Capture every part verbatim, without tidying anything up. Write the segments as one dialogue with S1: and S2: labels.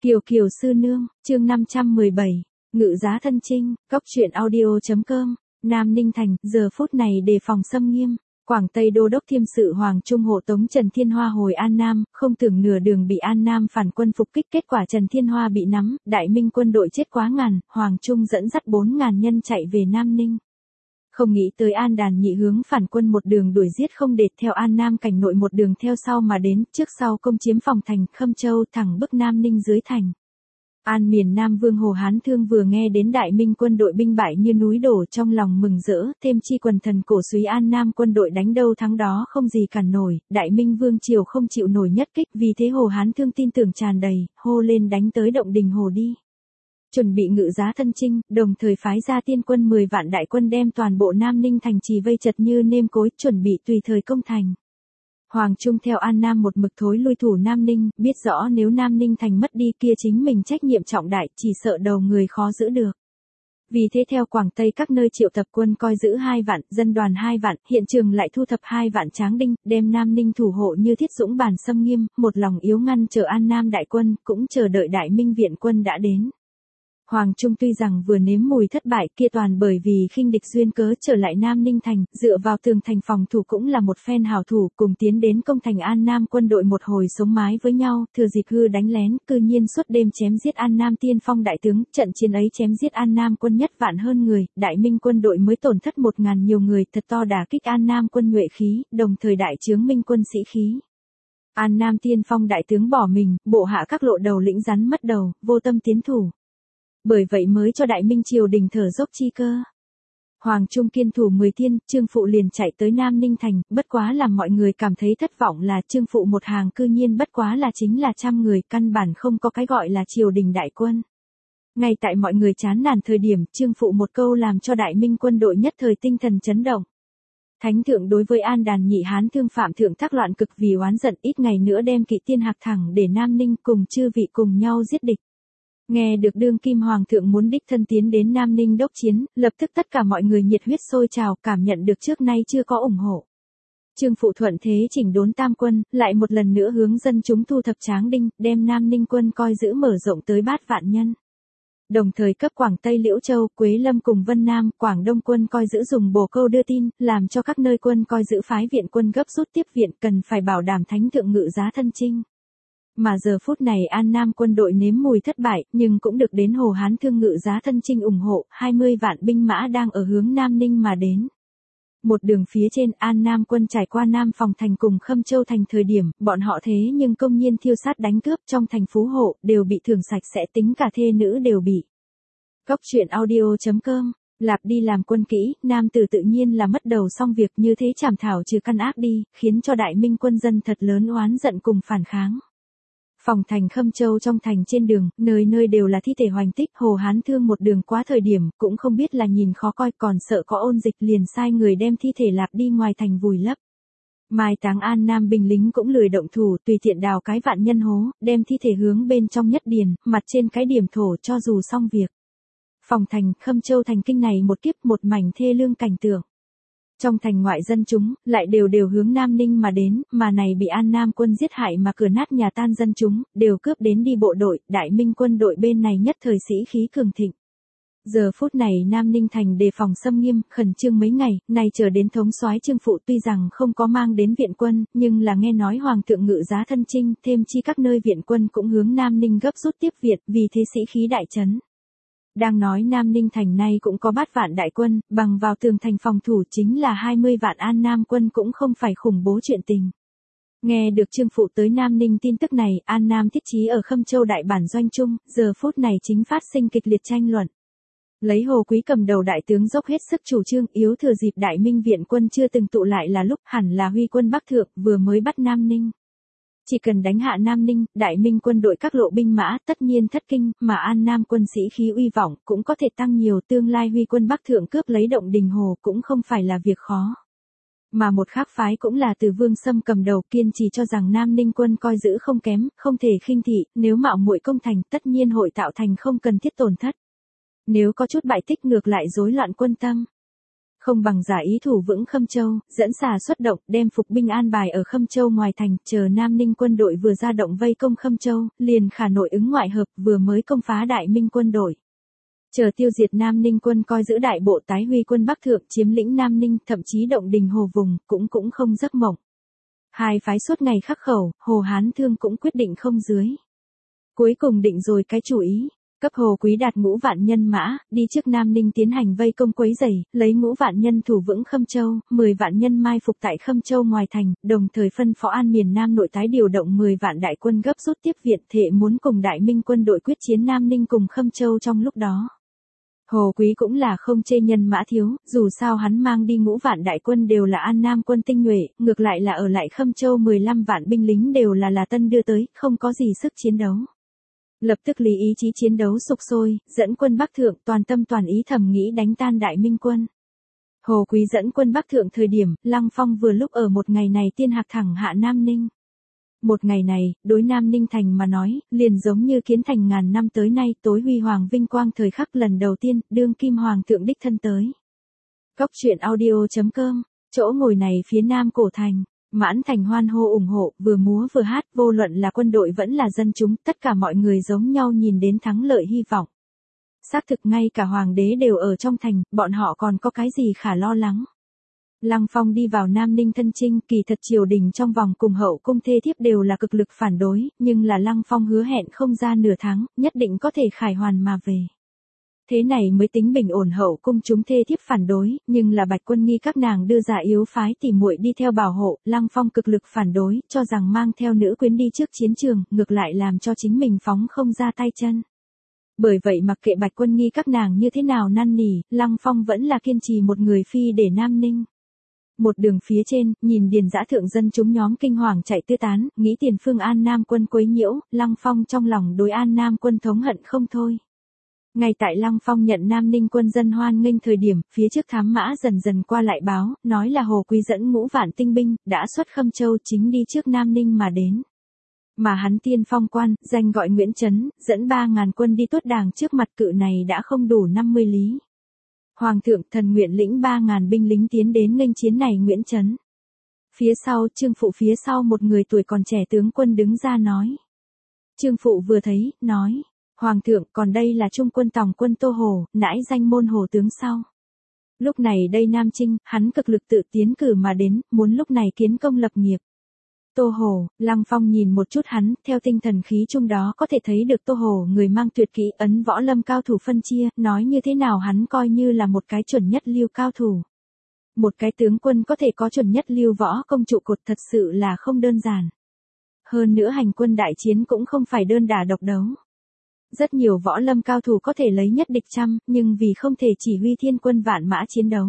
S1: Kiều Kiều sư nương, chương năm trăm mười bảy, ngự giá thân chinh, cóc truyện audio.com, Nam Ninh Thành, giờ phút này đề phòng xâm nghiêm. Quảng Tây Đô đốc Thiêm sự Hoàng Trung hộ tống Trần Thiên Hoa hồi An Nam, không tưởng nửa đường bị An Nam phản quân phục kích, kết quả Trần Thiên Hoa bị nắm, Đại Minh quân đội chết quá ngàn, Hoàng Trung dẫn dắt bốn ngàn nhân chạy về Nam Ninh. Không nghĩ tới An Đàn Nhị hướng phản quân một đường đuổi giết không đệt, theo An Nam cảnh nội một đường theo sau mà đến, trước sau công chiếm Phòng Thành, Khâm Châu, thẳng bức Nam Ninh dưới thành. An miền Nam Vương Hồ Hán Thương vừa nghe đến Đại Minh quân đội binh bại như núi đổ, trong lòng mừng rỡ, thêm chi quần thần cổ súy An Nam quân đội đánh đâu thắng đó không gì cản nổi, Đại Minh Vương triều không chịu nổi nhất kích, vì thế Hồ Hán Thương tin tưởng tràn đầy, hô lên đánh tới động đình hồ đi. Chuẩn bị ngự giá thân chinh, đồng thời phái ra tiên quân mười vạn đại quân đem toàn bộ Nam Ninh thành trì vây chật như nêm cối, chuẩn bị tùy thời công thành. Hoàng Trung theo An Nam một mực thối lui thủ Nam Ninh, biết rõ nếu Nam Ninh thành mất đi kia chính mình trách nhiệm trọng đại, chỉ sợ đầu người khó giữ được. Vì thế theo Quảng Tây các nơi triệu tập quân coi giữ hai vạn, dân đoàn hai vạn, hiện trường lại thu thập hai vạn tráng đinh, đem Nam Ninh thủ hộ như thiết dũng bản xâm nghiêm, một lòng yếu ngăn chờ An Nam đại quân, cũng chờ đợi Đại Minh viện quân đã đến. Hoàng Trung tuy rằng vừa nếm mùi thất bại, kia toàn bởi vì khinh địch duyên cớ trở lại Nam Ninh thành, dựa vào tường thành phòng thủ cũng là một phen hảo thủ, cùng tiến đến công thành An Nam quân đội một hồi sống mái với nhau, thừa dịp hư đánh lén, cư nhiên suốt đêm chém giết An Nam tiên phong đại tướng, trận chiến ấy chém giết An Nam quân nhất vạn hơn người, Đại Minh quân đội mới tổn thất một ngàn nhiều người, thật to đả kích An Nam quân nhuệ khí, đồng thời đại chướng Minh quân sĩ khí. An Nam tiên phong đại tướng bỏ mình, bộ hạ các lộ đầu lĩnh rắn mất đầu, vô tâm tiến thủ. Bởi vậy mới cho Đại Minh triều đình thở dốc chi cơ. Hoàng Trung kiên thủ mười thiên, Trương Phụ liền chạy tới Nam Ninh thành, bất quá làm mọi người cảm thấy thất vọng là Trương Phụ một hàng cư nhiên bất quá là chính là trăm người, căn bản không có cái gọi là triều đình đại quân. Ngay tại mọi người chán nản thời điểm, Trương Phụ một câu làm cho Đại Minh quân đội nhất thời tinh thần chấn động. Thánh thượng đối với An Đàn Nhị Hán Thương phạm thượng thác loạn cực vì oán giận, ít ngày nữa đem kỵ tiên hạc thẳng để Nam Ninh cùng chư vị cùng nhau giết địch. Nghe được đương kim hoàng thượng muốn đích thân tiến đến Nam Ninh đốc chiến, lập tức tất cả mọi người nhiệt huyết sôi trào, cảm nhận được trước nay chưa có ủng hộ. Trương Phụ thuận thế chỉnh đốn tam quân, lại một lần nữa hướng dân chúng thu thập tráng đinh, đem Nam Ninh quân coi giữ mở rộng tới bát vạn nhân. Đồng thời cấp Quảng Tây Liễu Châu, Quế Lâm cùng Vân Nam, Quảng Đông quân coi giữ dùng bồ câu đưa tin, làm cho các nơi quân coi giữ phái viện quân gấp rút tiếp viện, cần phải bảo đảm thánh thượng ngự giá thân chinh. Mà giờ phút này An Nam quân đội nếm mùi thất bại, nhưng cũng được đến Hồ Hán Thương ngự giá thân chinh ủng hộ, hai mươi vạn binh mã đang ở hướng Nam Ninh mà đến. Một đường phía trên An Nam quân trải qua Nam Phòng thành cùng Khâm Châu thành thời điểm, bọn họ thế nhưng công nhiên thiêu sát đánh cướp trong thành phú hộ, đều bị thưởng sạch sẽ, tính cả thê nữ đều bị. Cóc truyện audio.com, lạp đi làm quân kỹ, nam tử tự nhiên là mất đầu xong việc, như thế chảm thảo trừ căn ác đi, khiến cho Đại Minh quân dân thật lớn oán giận cùng phản kháng. Phòng thành Khâm Châu trong thành trên đường, nơi nơi đều là thi thể hoành tích, Hồ Hán Thương một đường quá thời điểm, cũng không biết là nhìn khó coi, còn sợ có ôn dịch, liền sai người đem thi thể lạp đi ngoài thành vùi lấp. Mai táng An Nam binh lính cũng lười động thủ, tùy tiện đào cái vạn nhân hố, đem thi thể hướng bên trong nhất điền, mặt trên cái điểm thổ cho dù xong việc. Phòng thành Khâm Châu thành kinh này một kiếp một mảnh thê lương cảnh tượng. Trong thành ngoại dân chúng, lại đều đều hướng Nam Ninh mà đến, mà này bị An Nam quân giết hại mà cửa nát nhà tan dân chúng, đều cướp đến đi bộ đội, Đại Minh quân đội bên này nhất thời sĩ khí cường thịnh. Giờ phút này Nam Ninh thành đề phòng xâm nghiêm, khẩn trương mấy ngày, này chờ đến thống soái Trương Phụ tuy rằng không có mang đến viện quân, nhưng là nghe nói Hoàng thượng ngự giá thân chinh, thêm chi các nơi viện quân cũng hướng Nam Ninh gấp rút tiếp viện, vì thế sĩ khí đại chấn. Đang nói Nam Ninh thành nay cũng có bát vạn đại quân, bằng vào tường thành phòng thủ chính là hai mươi vạn An Nam quân cũng không phải khủng bố chuyện tình. Nghe được Trương Phụ tới Nam Ninh tin tức này, An Nam thiết chí ở Khâm Châu đại bản doanh trung, giờ phút này chính phát sinh kịch liệt tranh luận. Lấy Hồ Quý cầm đầu đại tướng dốc hết sức chủ trương, yếu thừa dịp Đại Minh viện quân chưa từng tụ lại là lúc, hẳn là huy quân Bắc thượng, vừa mới bắt Nam Ninh. Chỉ cần đánh hạ Nam Ninh, Đại Minh quân đội các lộ binh mã tất nhiên thất kinh, mà An Nam quân sĩ khí uy vọng cũng có thể tăng nhiều, tương lai huy quân Bắc thượng cướp lấy động đình hồ cũng không phải là việc khó. Mà một khác phái cũng là từ Vương Sâm cầm đầu, kiên trì cho rằng Nam Ninh quân coi giữ không kém, không thể khinh thị, nếu mạo muội công thành tất nhiên hội tạo thành không cần thiết tổn thất. Nếu có chút bại tích ngược lại rối loạn quân tâm. Không bằng giả ý thủ vững Khâm Châu, dẫn xà xuất động, đem phục binh an bài ở Khâm Châu ngoài thành, chờ Nam Ninh quân đội vừa ra động vây công Khâm Châu, liền khả nội ứng ngoại hợp, vừa mới công phá Đại Minh quân đội. Chờ tiêu diệt Nam Ninh quân coi giữ đại bộ tái huy quân Bắc Thượng chiếm lĩnh Nam Ninh, thậm chí động đình Hồ vùng, cũng cũng không giấc mộng. Hai phái suốt ngày khắc khẩu, Hồ Hán Thương cũng quyết định không dưới. Cuối cùng định rồi cái chủ ý, cấp Hồ Quý Đạt ngũ vạn nhân mã, đi trước Nam Ninh tiến hành vây công quấy rầy, lấy ngũ vạn nhân thủ vững Khâm Châu, mười vạn nhân mai phục tại Khâm Châu ngoài thành, đồng thời phân phó An miền Nam nội tái điều động mười vạn đại quân gấp rút tiếp viện, thệ muốn cùng Đại Minh quân đội quyết chiến Nam Ninh cùng Khâm Châu trong lúc đó. Hồ Quý cũng là không chê nhân mã thiếu, dù sao hắn mang đi ngũ vạn đại quân đều là An Nam quân tinh nhuệ, ngược lại là ở lại Khâm Châu mười lăm vạn binh lính đều là là tân đưa tới, không có gì sức chiến đấu. Lập tức lý ý chí chiến đấu sục sôi, dẫn quân Bắc Thượng toàn tâm toàn ý thầm nghĩ đánh tan Đại Minh quân. Hồ Quý dẫn quân Bắc Thượng thời điểm, Lăng Phong vừa lúc ở một ngày này tiên hạc thẳng hạ Nam Ninh. Một ngày này, đối Nam Ninh thành mà nói, liền giống như kiến thành ngàn năm tới nay tối huy hoàng vinh quang thời khắc lần đầu tiên, đương kim hoàng thượng đích thân tới. Góc truyện audio chấm com, chỗ ngồi này phía Nam cổ thành. Mãn thành hoan hô ủng hộ, vừa múa vừa hát, vô luận là quân đội vẫn là dân chúng, tất cả mọi người giống nhau nhìn đến thắng lợi hy vọng. Xác thực ngay cả hoàng đế đều ở trong thành, bọn họ còn có cái gì khả lo lắng. Lăng Phong đi vào Nam Ninh thân chinh, kỳ thật triều đình trong vòng cùng hậu cung thê thiếp đều là cực lực phản đối, nhưng là Lăng Phong hứa hẹn không ra nửa tháng, nhất định có thể khải hoàn mà về. Thế này mới tính bình ổn hậu cung chúng thê thiếp phản đối, nhưng là Bạch Quân Nghi các nàng đưa ra yếu phái tỉ muội đi theo bảo hộ, Lăng Phong cực lực phản đối, cho rằng mang theo nữ quyến đi trước chiến trường, ngược lại làm cho chính mình phóng không ra tay chân. Bởi vậy mặc kệ Bạch Quân Nghi các nàng như thế nào năn nỉ, Lăng Phong vẫn là kiên trì một người phi để Nam Ninh. Một đường phía trên, nhìn điền dã thượng dân chúng nhóm kinh hoàng chạy tứ tán, nghĩ tiền phương An Nam quân quấy nhiễu, Lăng Phong trong lòng đối An Nam quân thống hận không thôi. Ngay tại Lăng Phong nhận Nam Ninh quân dân hoan nghênh thời điểm, phía trước thám mã dần dần qua lại báo, nói là Hồ Quý dẫn ngũ vạn tinh binh, đã xuất Khâm Châu chính đi trước Nam Ninh mà đến. Mà hắn tiên phong quan, danh gọi Nguyễn Trấn, dẫn ba ngàn quân đi tuốt đàng trước mặt cự này đã không đủ năm mươi lý. Hoàng thượng thần nguyện lĩnh ba ngàn binh lính tiến đến nghênh chiến này Nguyễn Trấn. Phía sau, Trương Phụ phía sau một người tuổi còn trẻ tướng quân đứng ra nói. Trương Phụ vừa thấy, nói. Hoàng thượng, còn đây là trung quân tòng quân Tô Hồ, nãi danh môn hồ tướng sau. Lúc này đây Nam Trinh, hắn cực lực tự tiến cử mà đến, muốn lúc này kiến công lập nghiệp. Tô Hồ, Lăng Phong nhìn một chút hắn, theo tinh thần khí chung đó có thể thấy được Tô Hồ người mang tuyệt kỹ ấn võ lâm cao thủ phân chia, nói như thế nào hắn coi như là một cái chuẩn nhất lưu cao thủ. Một cái tướng quân có thể có chuẩn nhất lưu võ công trụ cột thật sự là không đơn giản. Hơn nữa hành quân đại chiến cũng không phải đơn đả độc đấu. Rất nhiều võ lâm cao thủ có thể lấy nhất địch trăm, nhưng vì không thể chỉ huy thiên quân vạn mã chiến đấu.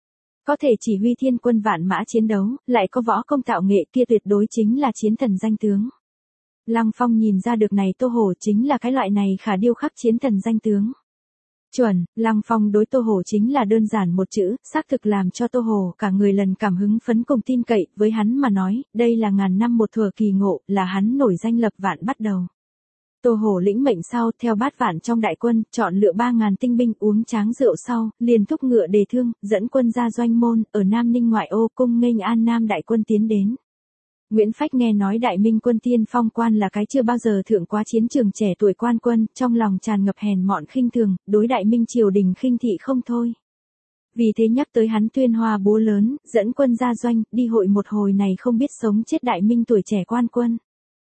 S1: Có thể chỉ huy thiên quân vạn mã chiến đấu, lại có võ công tạo nghệ kia tuyệt đối chính là chiến thần danh tướng. Lăng Phong nhìn ra được này Tô Hồ chính là cái loại này khả điêu khắc chiến thần danh tướng. Chuẩn, Lăng Phong đối Tô Hồ chính là đơn giản một chữ, xác thực làm cho Tô Hồ cả người lần cảm hứng phấn cùng tin cậy, với hắn mà nói, đây là ngàn năm một thuở kỳ ngộ, là hắn nổi danh lập vạn bắt đầu. Tô Hồ lĩnh mệnh sau, theo bát vạn trong đại quân, chọn lựa ba ngàn tinh binh uống tráng rượu sau, liền thúc ngựa đề thương, dẫn quân ra doanh môn, ở Nam Ninh ngoại ô cung nghênh An Nam đại quân tiến đến. Nguyễn Phách nghe nói Đại Minh quân tiên phong quan là cái chưa bao giờ thượng quá chiến trường trẻ tuổi quan quân, trong lòng tràn ngập hèn mọn khinh thường, đối Đại Minh triều đình khinh thị không thôi. Vì thế nhắc tới hắn tuyên hoa búa lớn, dẫn quân ra doanh, đi hội một hồi này không biết sống chết Đại Minh tuổi trẻ quan quân.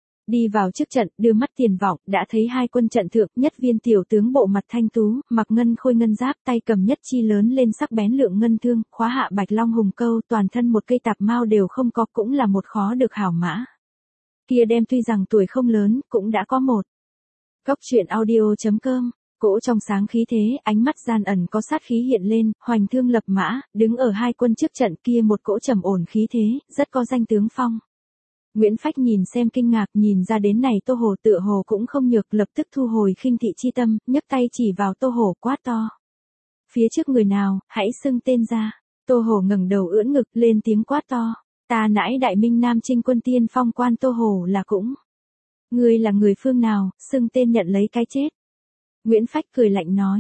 S1: Đi vào trước trận, đưa mắt tiền vọng, đã thấy hai quân trận thượng, nhất viên tiểu tướng bộ mặt thanh tú, mặc ngân khôi ngân giáp, tay cầm nhất chi lớn lên sắc bén lượng ngân thương, khóa hạ bạch long hùng câu, toàn thân một cây tạp mao đều không có, cũng là một khó được hảo mã. Kia đem tuy rằng tuổi không lớn, cũng đã có một. Góc truyện audio chấm com, cỗ trong sáng khí thế, ánh mắt gian ẩn có sát khí hiện lên, hoành thương lập mã, đứng ở hai quân trước trận kia một cỗ trầm ổn khí thế, rất có danh tướng phong. Nguyễn Phách nhìn xem kinh ngạc, nhìn ra đến này Tô Hồ tựa hồ cũng không nhược, lập tức thu hồi khinh thị chi tâm, nhấc tay chỉ vào Tô Hồ quát to. Phía trước người nào, hãy xưng tên ra. Tô Hồ ngẩng đầu ưỡn ngực lên tiếng quát to. Ta nãi Đại Minh Nam Trinh quân tiên phong quan Tô Hồ là cũng. Ngươi là người phương nào, xưng tên nhận lấy cái chết. Nguyễn Phách cười lạnh nói.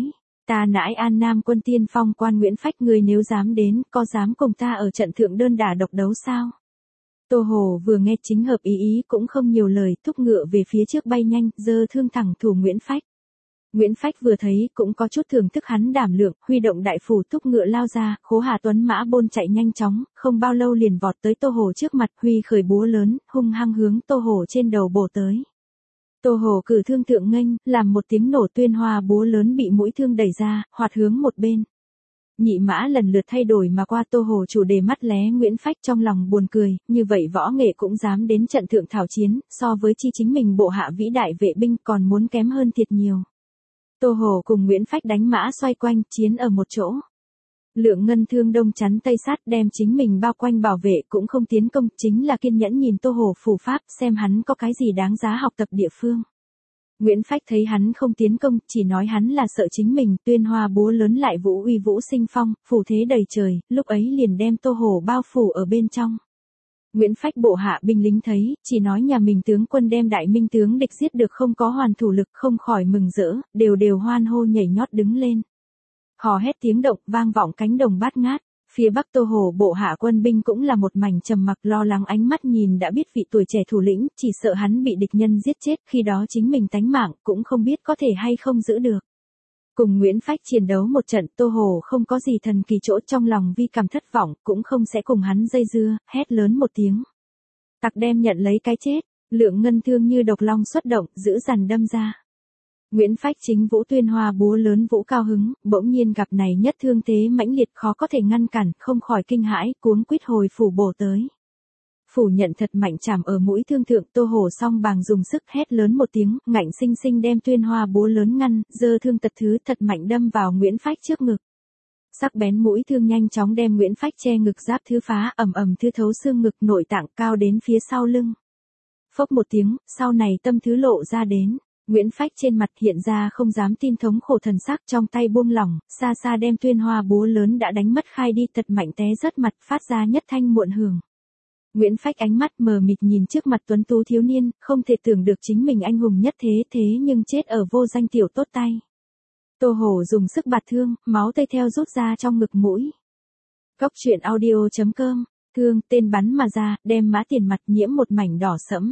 S1: Ta nãi An Nam quân tiên phong quan Nguyễn Phách, ngươi nếu dám đến, có dám cùng ta ở trận thượng đơn đả độc đấu sao? Tô Hồ vừa nghe chính hợp ý ý cũng không nhiều lời, thúc ngựa về phía trước bay nhanh, giơ thương thẳng thủ Nguyễn Phách. Nguyễn Phách vừa thấy cũng có chút thưởng thức hắn đảm lượng, huy động đại phủ thúc ngựa lao ra, Khố Hà Tuấn mã bôn chạy nhanh chóng, không bao lâu liền vọt tới Tô Hồ trước mặt, huy khởi búa lớn, hung hăng hướng Tô Hồ trên đầu bổ tới. Tô Hồ cử thương thượng nghênh, làm một tiếng nổ, tuyên hoa búa lớn bị mũi thương đẩy ra, hoạt hướng một bên. Nhị mã lần lượt thay đổi mà qua, Tô Hồ chủ đề mắt lé Nguyễn Phách trong lòng buồn cười, như vậy võ nghệ cũng dám đến trận thượng thảo chiến, so với chi chính mình bộ hạ vĩ đại vệ binh còn muốn kém hơn thiệt nhiều. Tô Hồ cùng Nguyễn Phách đánh mã xoay quanh, chiến ở một chỗ. Lượng Ngân thương đông chắn tây sát, đem chính mình bao quanh bảo vệ, cũng không tiến công, chính là kiên nhẫn nhìn Tô Hồ phù pháp, xem hắn có cái gì đáng giá học tập địa phương. Nguyễn Phách thấy hắn không tiến công, chỉ nói hắn là sợ chính mình, tuyên hoa búa lớn lại vũ uy vũ sinh phong, phù thế đầy trời, lúc ấy liền đem Tô Hồ bao phủ ở bên trong. Nguyễn Phách bộ hạ binh lính thấy, chỉ nói nhà mình tướng quân đem đại minh tướng địch giết được không có hoàn thủ lực, không khỏi mừng rỡ, đều đều hoan hô nhảy nhót đứng lên. Hò hét tiếng động vang vọng cánh đồng bát ngát, phía bắc Tô Hồ bộ hạ quân binh cũng là một mảnh trầm mặc, lo lắng ánh mắt nhìn đã biết vị tuổi trẻ thủ lĩnh, chỉ sợ hắn bị địch nhân giết chết, khi đó chính mình tánh mạng cũng không biết có thể hay không giữ được. Cùng Nguyễn Phách chiến đấu một trận, Tô Hồ không có gì thần kỳ chỗ, trong lòng vi cảm thất vọng, cũng không sẽ cùng hắn dây dưa, hét lớn một tiếng. Tặc đem nhận lấy cái chết, Lượng Ngân thương như độc long xuất động, giữ dằn đâm ra. Nguyễn Phách chính vũ tuyên hoa búa lớn vũ cao hứng, bỗng nhiên gặp này nhất thương thế mãnh liệt khó có thể ngăn cản, không khỏi kinh hãi, cuống quýt hồi phủ bổ tới. Phủ nhận thật mạnh chạm ở mũi thương thượng, Tô Hồ song bàng dùng sức hét lớn một tiếng, ngạnh sinh sinh đem tuyên hoa búa lớn ngăn, giơ thương tật thứ thật mạnh đâm vào Nguyễn Phách trước ngực. Sắc bén mũi thương nhanh chóng đem Nguyễn Phách che ngực giáp thứ phá, ầm ầm thứ thấu xương ngực, nội tạng cao đến phía sau lưng. Phốc một tiếng, sau này tâm thứ lộ ra đến. Nguyễn Phách trên mặt hiện ra không dám tin thống khổ thần sắc, trong tay buông lỏng, xa xa đem tuyên hoa búa lớn đã đánh mất khai đi, thật mạnh té rớt mặt, phát ra nhất thanh muộn hưởng. Nguyễn Phách ánh mắt mờ mịt nhìn trước mặt tuấn tú thiếu niên, không thể tưởng được chính mình anh hùng nhất thế thế nhưng chết ở vô danh tiểu tốt tay. Tô Hồ dùng sức bạt thương, máu tươi theo rút ra trong ngực mũi. Cốc truyện audio chấm com, thương, tên bắn mà ra, đem mã tiền mặt nhiễm một mảnh đỏ sẫm.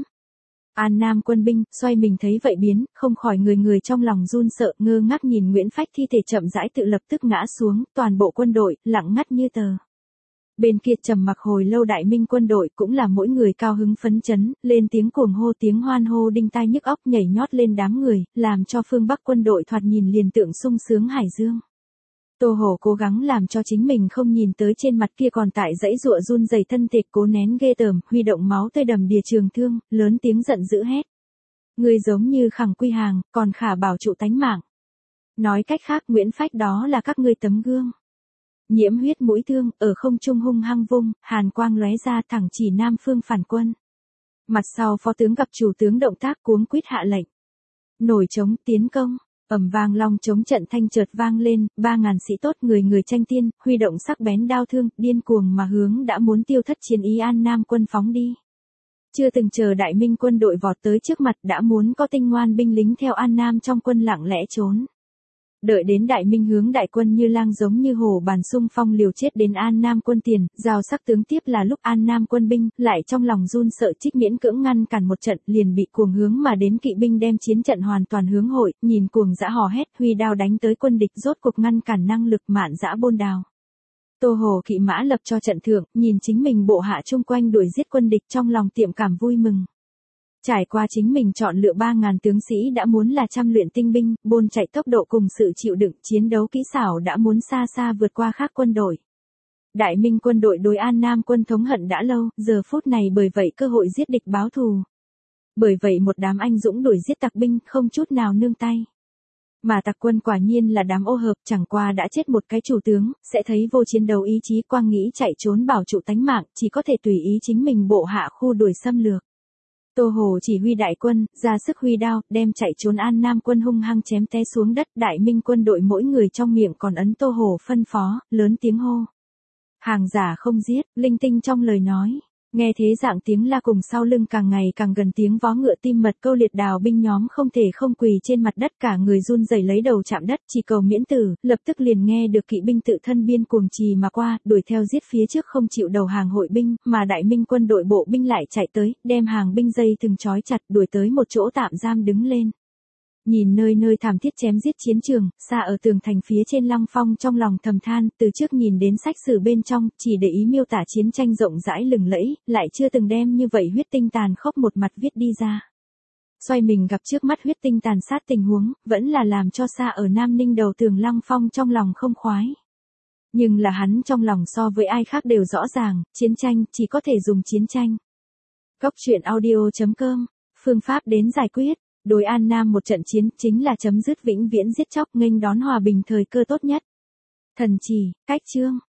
S1: An Nam quân binh, xoay mình thấy vậy biến, không khỏi người người trong lòng run sợ, ngơ ngác nhìn Nguyễn Phách thi thể chậm rãi tự lập tức ngã xuống, toàn bộ quân đội, lặng ngắt như tờ. Bên kia trầm mặc hồi lâu đại minh quân đội cũng là mỗi người cao hứng phấn chấn, lên tiếng cuồng hô tiếng hoan hô đinh tai nhức óc nhảy nhót lên đám người, làm cho phương Bắc quân đội thoạt nhìn liền tượng sung sướng hải dương. Tô Hồ cố gắng làm cho chính mình không nhìn tới trên mặt kia còn tại dãy giụa run rẩy thân thể, cố nén ghê tởm, huy động máu tươi đầm đìa trường thương, lớn tiếng giận dữ hét. Người giống như khẳng quy hàng, còn khả bảo trụ tánh mạng. Nói cách khác Nguyễn Phách đó là các ngươi tấm gương. Nhiễm huyết mũi thương, ở không trung hung hăng vung, hàn quang lóe ra thẳng chỉ Nam phương phản quân. Mặt sau phó tướng gặp chủ tướng động tác cuống quýt hạ lệnh. Nổi trống tiến công. Ầm vang long chống trận thanh chợt vang lên, ba ngàn sĩ tốt người người tranh tiên, huy động sắc bén đao thương, điên cuồng mà hướng đã muốn tiêu thất chiến ý An Nam quân phóng đi. Chưa từng chờ đại minh quân đội vọt tới trước mặt đã muốn có tinh ngoan binh lính theo An Nam trong quân lặng lẽ trốn. Đợi đến đại minh hướng đại quân như lang giống như hổ bàn xung phong liều chết đến An Nam quân tiền, giao sắc tướng tiếp là lúc An Nam quân binh, lại trong lòng run sợ trích miễn cưỡng ngăn cản một trận, liền bị cuồng hướng mà đến kỵ binh đem chiến trận hoàn toàn hướng hội, nhìn cuồng dã hò hét, huy đao đánh tới quân địch rốt cuộc ngăn cản năng lực mạn dã bôn đào. Tô Hồ kỵ mã lập cho trận thượng, nhìn chính mình bộ hạ chung quanh đuổi giết quân địch trong lòng tiệm cảm vui mừng. Trải qua chính mình chọn lựa ba ngàn tướng sĩ đã muốn là trăm luyện tinh binh, bôn chạy tốc độ cùng sự chịu đựng chiến đấu kỹ xảo đã muốn xa xa vượt qua khác quân đội. Đại minh quân đội đối An Nam quân thống hận đã lâu, giờ phút này bởi vậy cơ hội giết địch báo thù. Bởi vậy một đám anh dũng đuổi giết tặc binh không chút nào nương tay. Mà tặc quân quả nhiên là đám ô hợp, chẳng qua đã chết một cái chủ tướng, sẽ thấy vô chiến đấu ý chí quang nghĩ chạy trốn bảo trụ tánh mạng, chỉ có thể tùy ý chính mình bộ hạ khu đuổi xâm lược. Tô Hồ chỉ huy đại quân, ra sức huy đao, đem chạy trốn An Nam quân hung hăng chém té xuống đất, đại minh quân đội mỗi người trong miệng còn ấn Tô Hồ phân phó, lớn tiếng hô. Hàng giả không giết, linh tinh trong lời nói. Nghe thế dạng tiếng la cùng sau lưng càng ngày càng gần tiếng vó ngựa tim mật, câu liệt đào binh nhóm không thể không quỳ trên mặt đất, cả người run rẩy lấy đầu chạm đất, chỉ cầu miễn tử. Lập tức liền nghe được kỵ binh tự thân biên cuồng trì mà qua, đuổi theo giết phía trước không chịu đầu hàng hội binh, mà đại minh quân đội bộ binh lại chạy tới, đem hàng binh dây từng trói chặt, đuổi tới một chỗ tạm giam đứng lên. Nhìn nơi nơi thảm thiết chém giết chiến trường, xa ở tường thành phía trên Lăng Phong trong lòng thầm than, từ trước nhìn đến sách sử bên trong, chỉ để ý miêu tả chiến tranh rộng rãi lừng lẫy, lại chưa từng đem như vậy huyết tinh tàn khốc một mặt viết đi ra. Xoay mình gặp trước mắt huyết tinh tàn sát tình huống, vẫn là làm cho xa ở Nam Ninh đầu tường Lăng Phong trong lòng không khoái. Nhưng là hắn trong lòng so với ai khác đều rõ ràng, chiến tranh, chỉ có thể dùng chiến tranh. Góc truyện audio chấm com, phương pháp đến giải quyết. Đối An Nam một trận chiến chính là chấm dứt vĩnh viễn giết chóc, nghênh đón hòa bình thời cơ tốt nhất. Thần chỉ, cách chương.